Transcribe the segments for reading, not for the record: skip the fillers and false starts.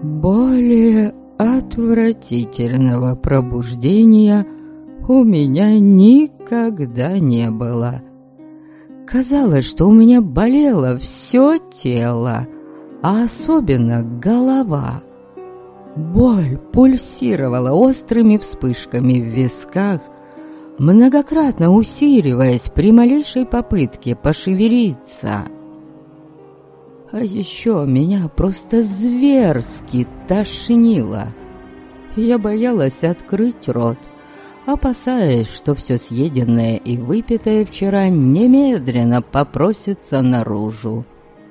Более отвратительного пробуждения у меня никогда не было. Казалось, что у меня болело все тело, а особенно голова. Боль пульсировала острыми вспышками в висках, многократно усиливаясь при малейшей попытке пошевелиться. А еще меня просто зверски тошнило. Я боялась открыть рот, опасаясь, что все съеденное и выпитое вчера немедленно попросится наружу.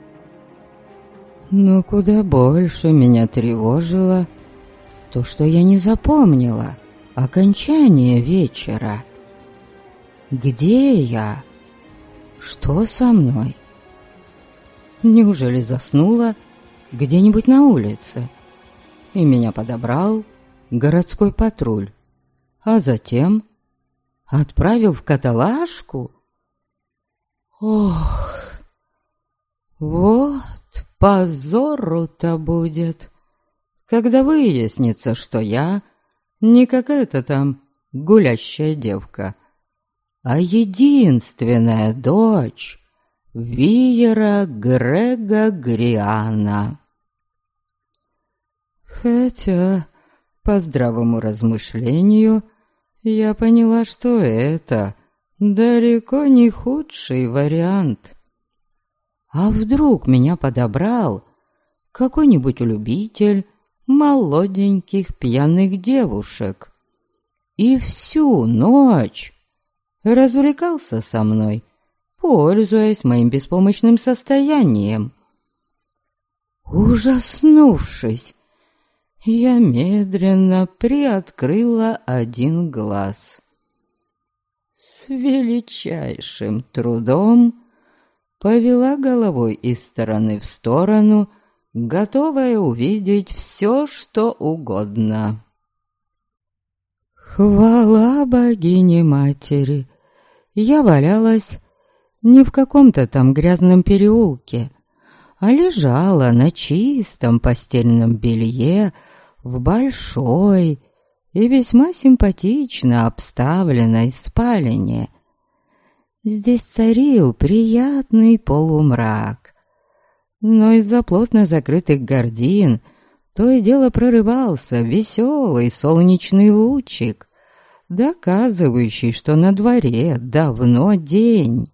Но куда больше меня тревожило то, что я не запомнила окончание вечера. Где я? Что со мной? Неужели заснула где-нибудь на улице, и меня подобрал городской патруль, а затем отправил в каталажку? Ох, вот позору-то будет, когда выяснится, что я не какая-то там гулящая девка, а единственная дочь Виера Грега Гриана. Хотя, по здравому размышлению, я поняла, что это далеко не худший вариант. А вдруг меня подобрал какой-нибудь любитель молоденьких пьяных девушек и всю ночь развлекался со мной, пользуясь моим беспомощным состоянием. Ужаснувшись, я медленно приоткрыла один глаз. С величайшим трудом повела головой из стороны в сторону, готовая увидеть все, что угодно. Хвала богине-матери! Я валялась не в каком-то там грязном переулке, а лежала на чистом постельном белье в большой и весьма симпатично обставленной спальне. Здесь царил приятный полумрак, но из-за плотно закрытых гардин то и дело прорывался веселый солнечный лучик, доказывающий, что на дворе давно день.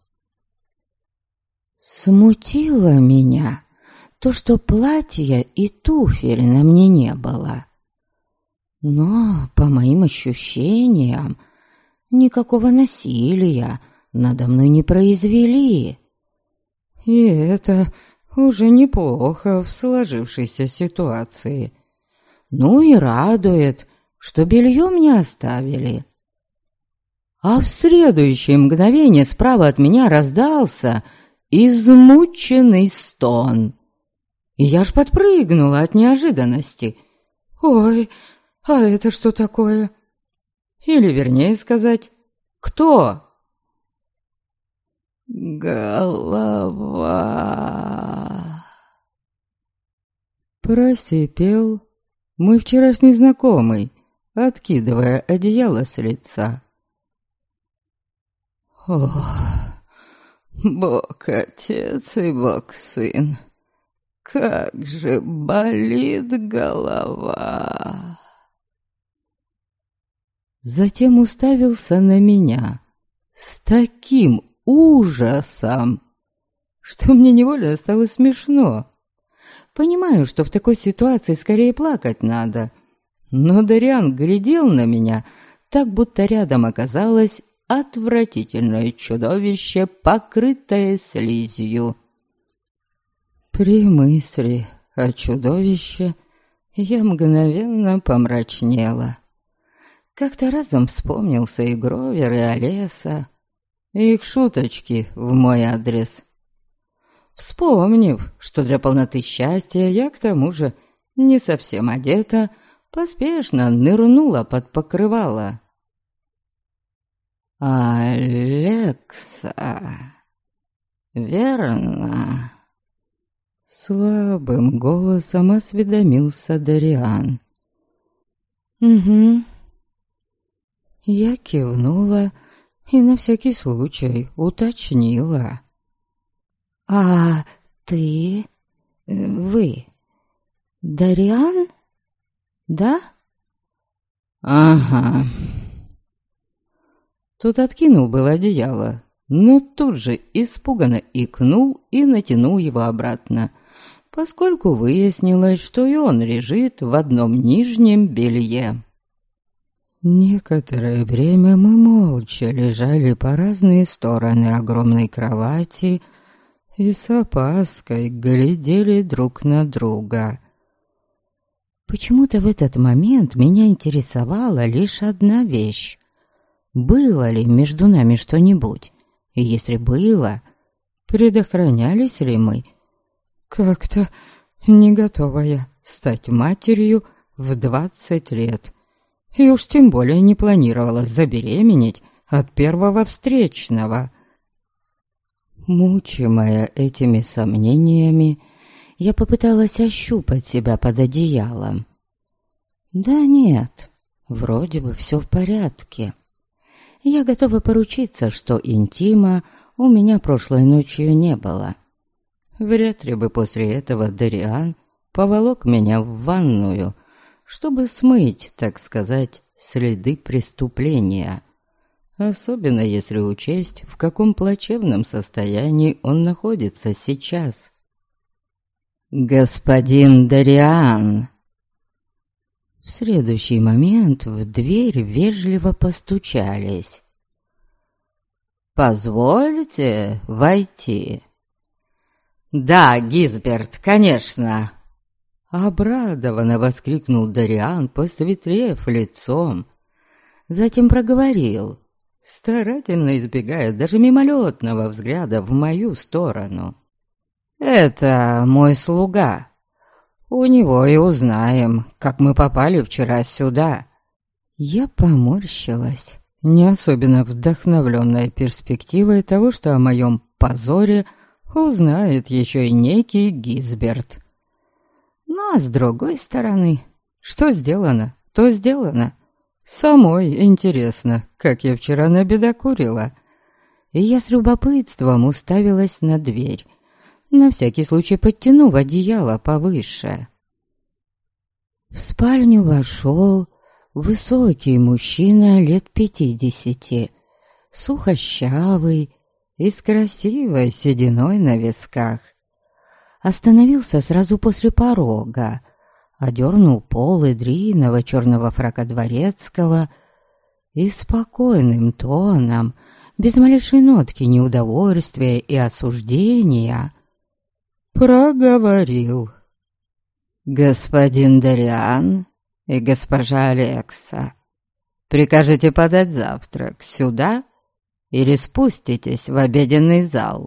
Смутило меня то, что платья и туфель на мне не было. Но, по моим ощущениям, никакого насилия надо мной не произвели. И это уже неплохо в сложившейся ситуации. Ну и радует, что белье мне оставили. А в следующее мгновение справа от меня раздался измученный стон. И я аж подпрыгнула от неожиданности. «Ой, а это что такое?» Или, вернее сказать, «Кто?» «Голова!» Просипел мой вчерашний знакомый, откидывая одеяло с лица. «Ох, Бог-Отец и Бог-Сын, как же болит голова!» Затем уставился на меня с таким ужасом, что мне невольно стало смешно. Понимаю, что в такой ситуации скорее плакать надо, но Дориан глядел на меня, так будто рядом оказалось отвратительное чудовище, покрытое слизью. При мысли о чудовище я мгновенно помрачнела. Как-то разом вспомнился и Гровер, и Олеса, и их шуточки в мой адрес. Вспомнив, что для полноты счастья я к тому же не совсем одета, поспешно нырнула под покрывало. «Алекса, верно?» Слабым голосом осведомился Дариан. «Угу». Я кивнула и на всякий случай уточнила. «А ты? Вы? Дариан? Да?» «Ага». Тот откинул было одеяло, но тут же испуганно икнул и натянул его обратно, поскольку выяснилось, что и он лежит в одном нижнем белье. Некоторое время мы молча лежали по разные стороны огромной кровати и с опаской глядели друг на друга. Почему-то в этот момент меня интересовала лишь одна вещь. Было ли между нами что-нибудь? И если было, предохранялись ли мы? Как-то не готовая стать матерью в 20 лет. И уж тем более не планировала забеременеть от первого встречного. Мучимая этими сомнениями, я попыталась ощупать себя под одеялом. Да нет, вроде бы все в порядке. Я готова поручиться, что интима у меня прошлой ночью не было. Вряд ли бы после этого Дариан поволок меня в ванную, чтобы смыть, так сказать, следы преступления. Особенно если учесть, в каком плачевном состоянии он находится сейчас. «Господин Дариан!» В следующий момент в дверь вежливо постучались. «Позвольте войти». «Да, Гизберт, конечно!» Обрадованно воскликнул Дариан, посветлев лицом. Затем проговорил, старательно избегая даже мимолетного взгляда в мою сторону. «Это мой слуга. У него и узнаем, как мы попали вчера сюда». Я поморщилась, не особенно вдохновленная перспективой того, что о моем позоре узнает еще и некий Гизберт. Ну, а с другой стороны, что сделано, то сделано. Самой интересно, как я вчера набедокурила. И я с любопытством уставилась на дверь, на всякий случай подтянув одеяло повыше. В спальню вошел высокий мужчина лет 50, сухощавый и с красивой сединой на висках. Остановился сразу после порога, одернул полы длинного черного фрака дворецкого и спокойным тоном, без малейшей нотки неудовольствия и осуждения, проговорил: «Господин Дариан и госпожа Алекса, прикажете подать завтрак сюда или спуститесь в обеденный зал?»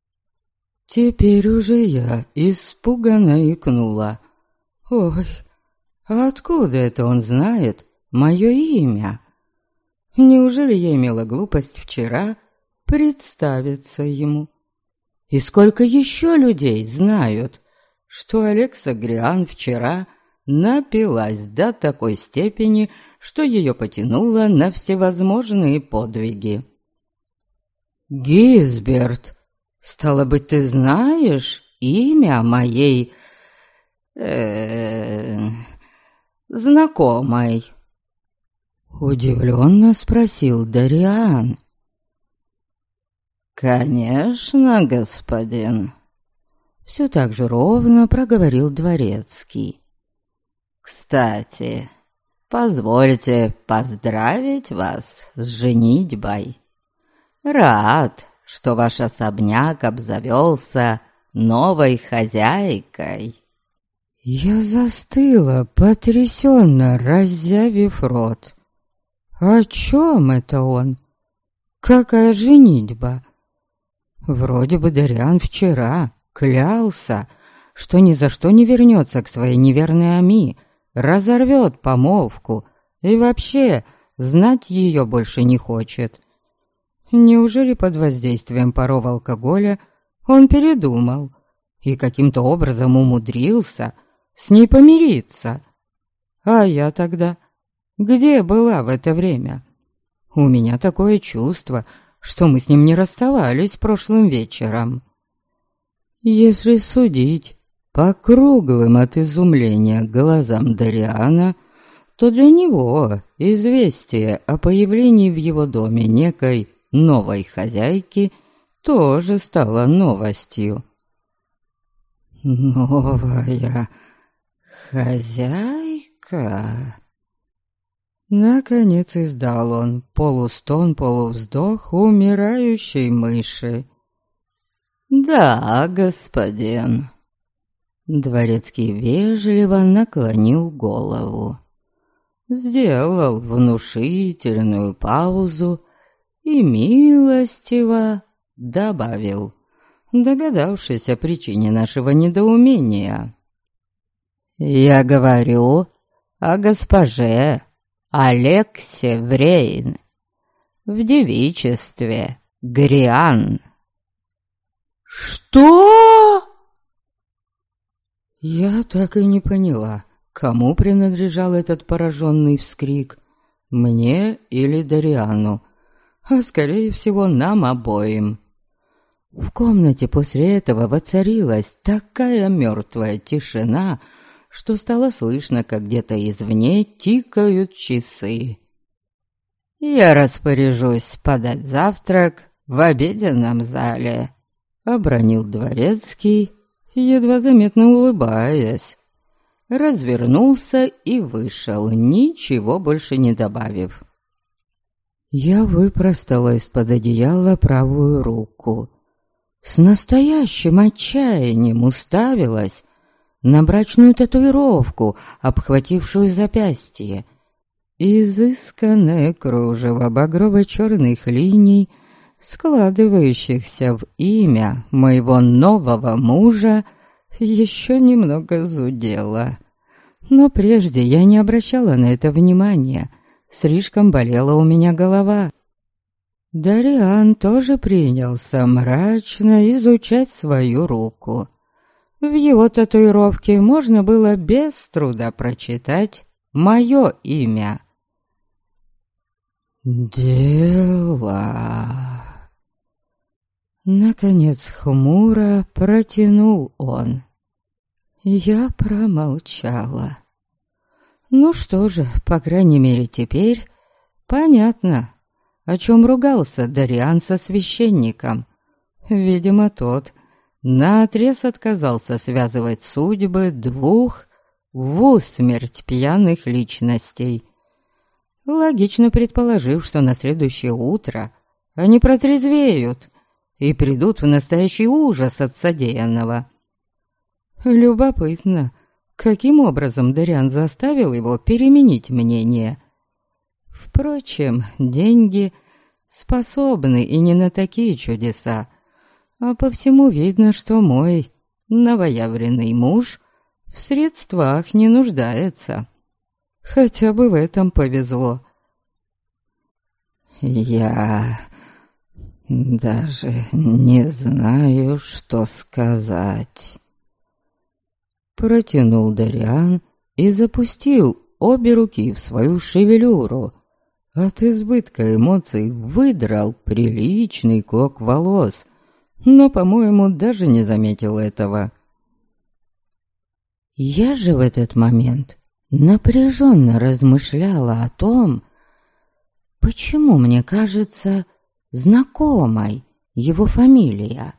Теперь уже я испуганно икнула. «Ой, откуда это он знает мое имя? Неужели я имела глупость вчера представиться ему? И сколько еще людей знают, что Алекса Гриан вчера напилась до такой степени, что ее потянуло на всевозможные подвиги?» «Гизберт, стало быть, ты знаешь имя моей... знакомой?» Удивленно спросил Дариан. «Конечно, господин», — все так же ровно проговорил дворецкий. «Кстати, позвольте поздравить вас с женитьбой. Рад, что ваш особняк обзавелся новой хозяйкой». Я застыла, потрясенно раззявив рот. О чем это он? Какая женитьба? Вроде бы Дариан вчера клялся, что ни за что не вернется к своей неверной Ами, разорвет помолвку и вообще знать ее больше не хочет. Неужели под воздействием паров алкоголя он передумал и каким-то образом умудрился с ней помириться. А я тогда где была в это время? У меня такое чувство, что мы с ним не расставались прошлым вечером. Если судить по круглым от изумления глазам Дариана, то для него известие о появлении в его доме некой новой хозяйки тоже стало новостью. «Новая хозяйка?» Наконец издал он полустон, полувздох умирающей мыши. «Да, господин». Дворецкий вежливо наклонил голову, сделал внушительную паузу и милостиво добавил, догадавшись о причине нашего недоумения. «Я говорю о госпоже Алексе Врейн в девичестве Гриан». «Что?» Я так и не поняла, кому принадлежал этот пораженный вскрик, мне или Дариану, а скорее всего нам обоим. В комнате после этого воцарилась такая мертвая тишина, что стало слышно, как где-то извне тикают часы. «Я распоряжусь подать завтрак в обеденном зале», — обронил дворецкий, едва заметно улыбаясь. Развернулся и вышел, ничего больше не добавив. Я выпростала из-под одеяла правую руку. С настоящим отчаянием уставилась на брачную татуировку, обхватившую запястье. Изысканное кружево багрово-черных линий, складывающихся в имя моего нового мужа, еще немного зудело. Но прежде я не обращала на это внимания, слишком болела у меня голова. Дариан тоже принялся мрачно изучать свою руку. В его татуировке можно было без труда прочитать мое имя. «Дела...» Наконец хмуро протянул он. Я промолчала. Ну что же, по крайней мере теперь понятно, о чем ругался Дариан со священником. Видимо, тот наотрез отказался связывать судьбы двух в усмерть пьяных личностей, логично предположив, что на следующее утро они протрезвеют и придут в настоящий ужас от содеянного. Любопытно, каким образом Дариан заставил его переменить мнение. Впрочем, деньги способны и не на такие чудеса, а по всему видно, что мой новоявленный муж в средствах не нуждается. Хотя бы в этом повезло. «Я даже не знаю, что сказать», — протянул Дариан и запустил обе руки в свою шевелюру. От избытка эмоций выдрал приличный клок волос, но, по-моему, даже не заметил этого. Я же в этот момент напряженно размышляла о том, почему мне кажется знакомой его фамилия.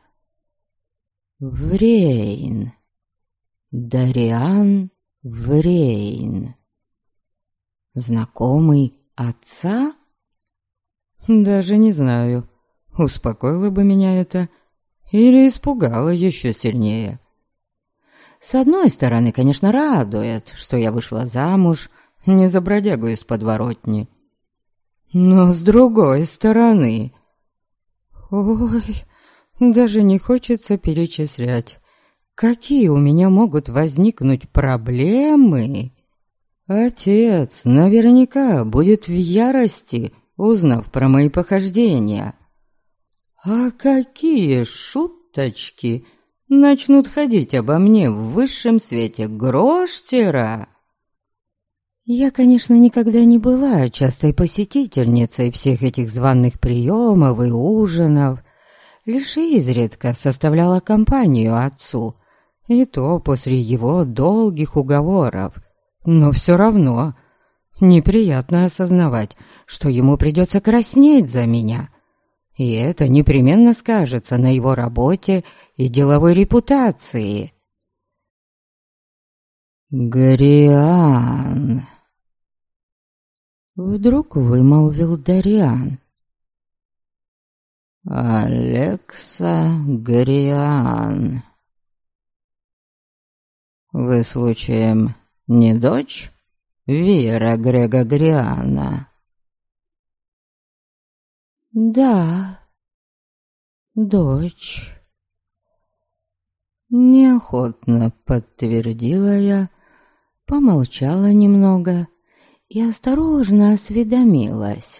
Врейн. Дариан Врейн. Знакомый отца? Даже не знаю, успокоило бы меня это или испугало еще сильнее. С одной стороны, конечно, радует, что я вышла замуж не за бродягу из подворотни. Но с другой стороны... Ой, даже не хочется перечислять, какие у меня могут возникнуть проблемы. Отец наверняка будет в ярости, узнав про мои похождения. А какие шуточки начнут ходить обо мне в высшем свете гроштера. Я, конечно, никогда не была частой посетительницей всех этих званых приемов и ужинов, лишь изредка составляла компанию отцу, и то после его долгих уговоров. Но все равно неприятно осознавать, что ему придется краснеть за меня, и это непременно скажется на его работе и деловой репутации. «Гориан!» Вдруг вымолвил Дариан. «Алекса Гориан. Вы, случаем, не дочь Виера Грега Гориана?» «Да, дочь», — неохотно подтвердила я, помолчала немного и осторожно осведомилась.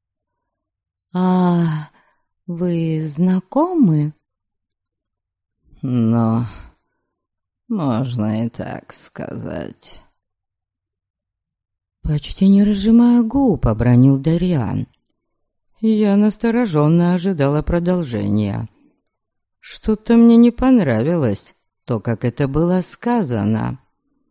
«А вы знакомы?» «Ну, можно и так сказать». Почти не разжимая губ, обронил Дариан. Я настороженно ожидала продолжения. Что-то мне не понравилось, то, как это было сказано.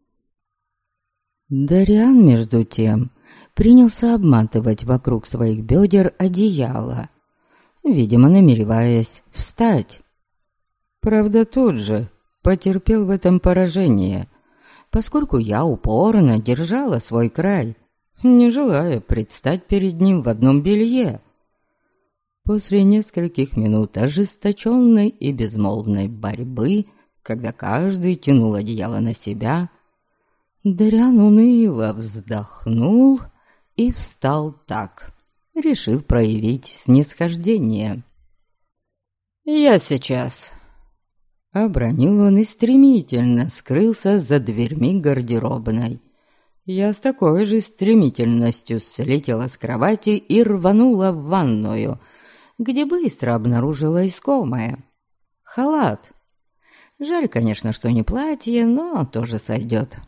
Дариан, между тем, принялся обматывать вокруг своих бедер одеяло, видимо, намереваясь встать. Правда, тут же потерпел в этом поражение, поскольку я упорно держала свой край, не желая предстать перед ним в одном белье. После нескольких минут ожесточенной и безмолвной борьбы, когда каждый тянул одеяло на себя, Дариан уныло вздохнул и встал так, решив проявить снисхождение. «Я сейчас», — обронил он и стремительно скрылся за дверьми гардеробной. Я с такой же стремительностью слетела с кровати и рванула в ванную, где быстро обнаружила искомое — халат. Жаль, конечно, что не платье, но тоже сойдет.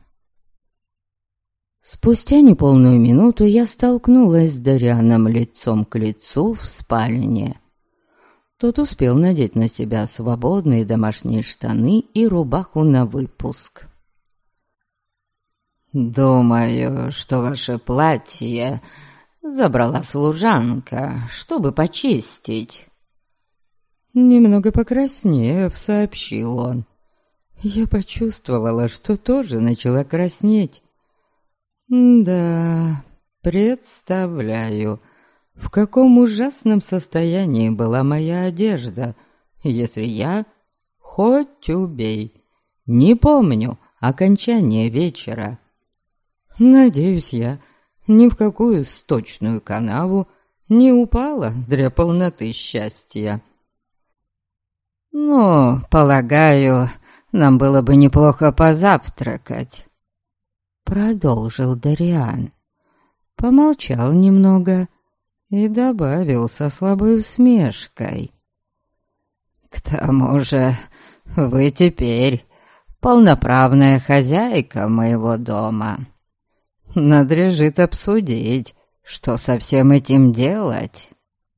Спустя неполную минуту я столкнулась с Дарианом лицом к лицу в спальне. Тот успел надеть на себя свободные домашние штаны и рубаху на выпуск. «Думаю, что ваше платье забрала служанка, чтобы почистить». Немного покраснев, сообщил он. Я почувствовала, что тоже начала краснеть. Да, представляю, в каком ужасном состоянии была моя одежда, если я, хоть убей, не помню окончания вечера. Надеюсь, я ни в какую сточную канаву не упала для полноты счастья. «Ну, полагаю, нам было бы неплохо позавтракать», — продолжил Дариан. Помолчал немного и добавил со слабой усмешкой. «К тому же вы теперь полноправная хозяйка моего дома. Надлежит обсудить, что со всем этим делать».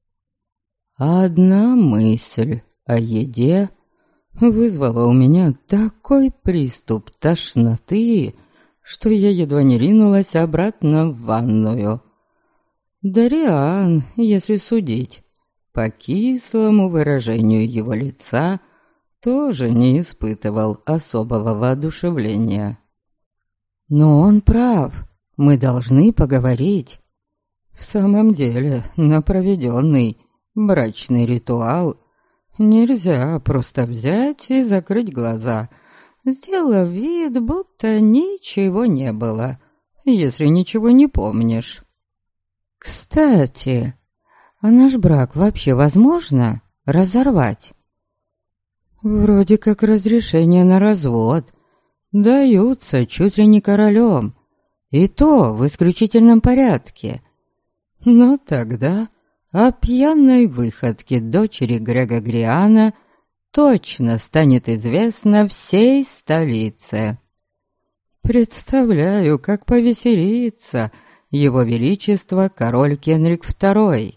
Одна мысль о еде вызвала у меня такой приступ тошноты, что я едва не ринулась обратно в ванную. Дариан, если судить по кислому выражению его лица, тоже не испытывал особого воодушевления. Но он прав, мы должны поговорить. В самом деле, на проведенный брачный ритуал нельзя просто взять и закрыть глаза, сделав вид, будто ничего не было, если ничего не помнишь. Кстати, а наш брак вообще возможно разорвать? Вроде как разрешение на развод даются чуть ли не королем, и то в исключительном порядке. Но тогда о пьяной выходке дочери Грега Гориана точно станет известно всей столице. Представляю, как повеселится его величество король Кенрик II.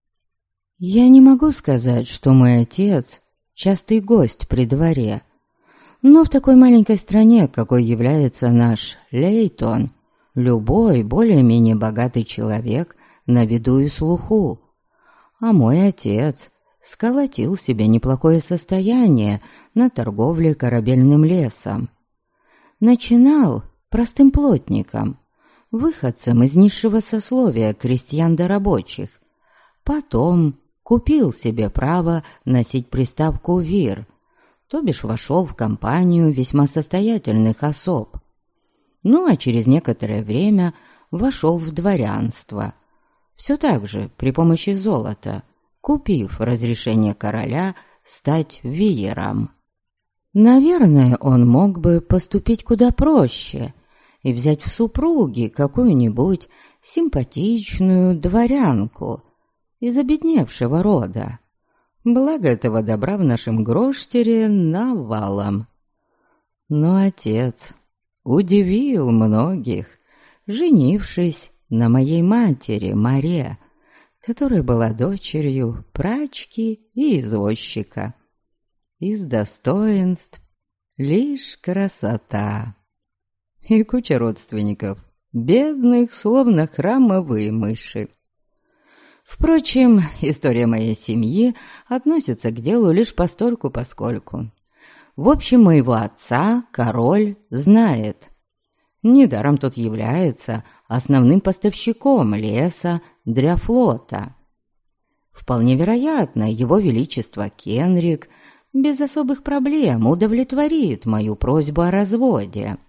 Я не могу сказать, что мой отец – частый гость при дворе, но в такой маленькой стране, какой является наш Лейтон, любой более-менее богатый человек на виду и слуху. А мой отец сколотил себе неплохое состояние на торговле корабельным лесом. Начинал простым плотником, выходцем из низшего сословия крестьян да рабочих. Потом купил себе право носить приставку «вир», то бишь вошел в компанию весьма состоятельных особ. Ну а через некоторое время вошел в дворянство, все так же при помощи золота, купив разрешение короля стать виером. Наверное, он мог бы поступить куда проще и взять в супруги какую-нибудь симпатичную дворянку из обедневшего рода. Благо этого добра в нашем Гроштере навалом. Но отец удивил многих, женившись на моей матери Маре, которая была дочерью прачки и извозчика. Из достоинств лишь красота. И куча родственников, бедных, словно храмовые мыши. Впрочем, история моей семьи относится к делу лишь постольку-поскольку. В общем, моего отца король знает. Недаром тот является основным поставщиком леса для флота. Вполне вероятно, его величество Кенрик без особых проблем удовлетворит мою просьбу о разводе.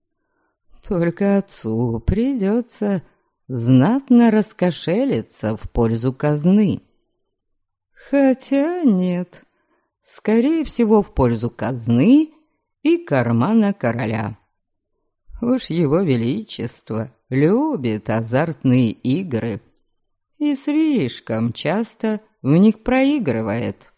Только отцу придется знатно раскошелиться в пользу казны. Хотя нет, скорее всего, в пользу казны и кармана короля. Уж его величество любит азартные игры и слишком часто в них проигрывает.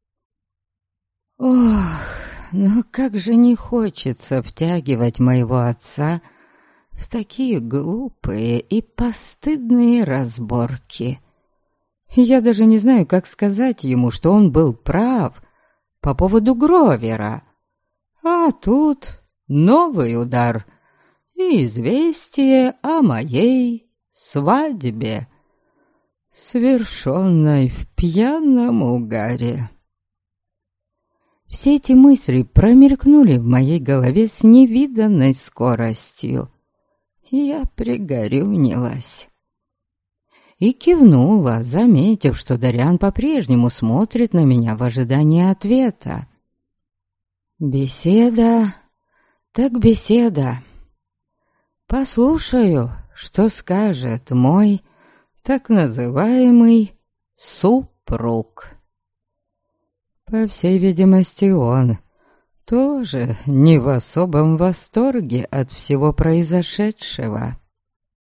Ох, но как же не хочется втягивать моего отца в такие глупые и постыдные разборки. Я даже не знаю, как сказать ему, что он был прав по поводу Гровера. А тут новый удар и известие о моей свадьбе, совершенной в пьяном угаре. Все эти мысли промелькнули в моей голове с невиданной скоростью. Я пригорюнилась и кивнула, заметив, что Дариан по-прежнему смотрит на меня в ожидании ответа. Беседа, так беседа. Послушаю, что скажет мой так называемый супруг. По всей видимости, он тоже не в особом восторге от всего произошедшего.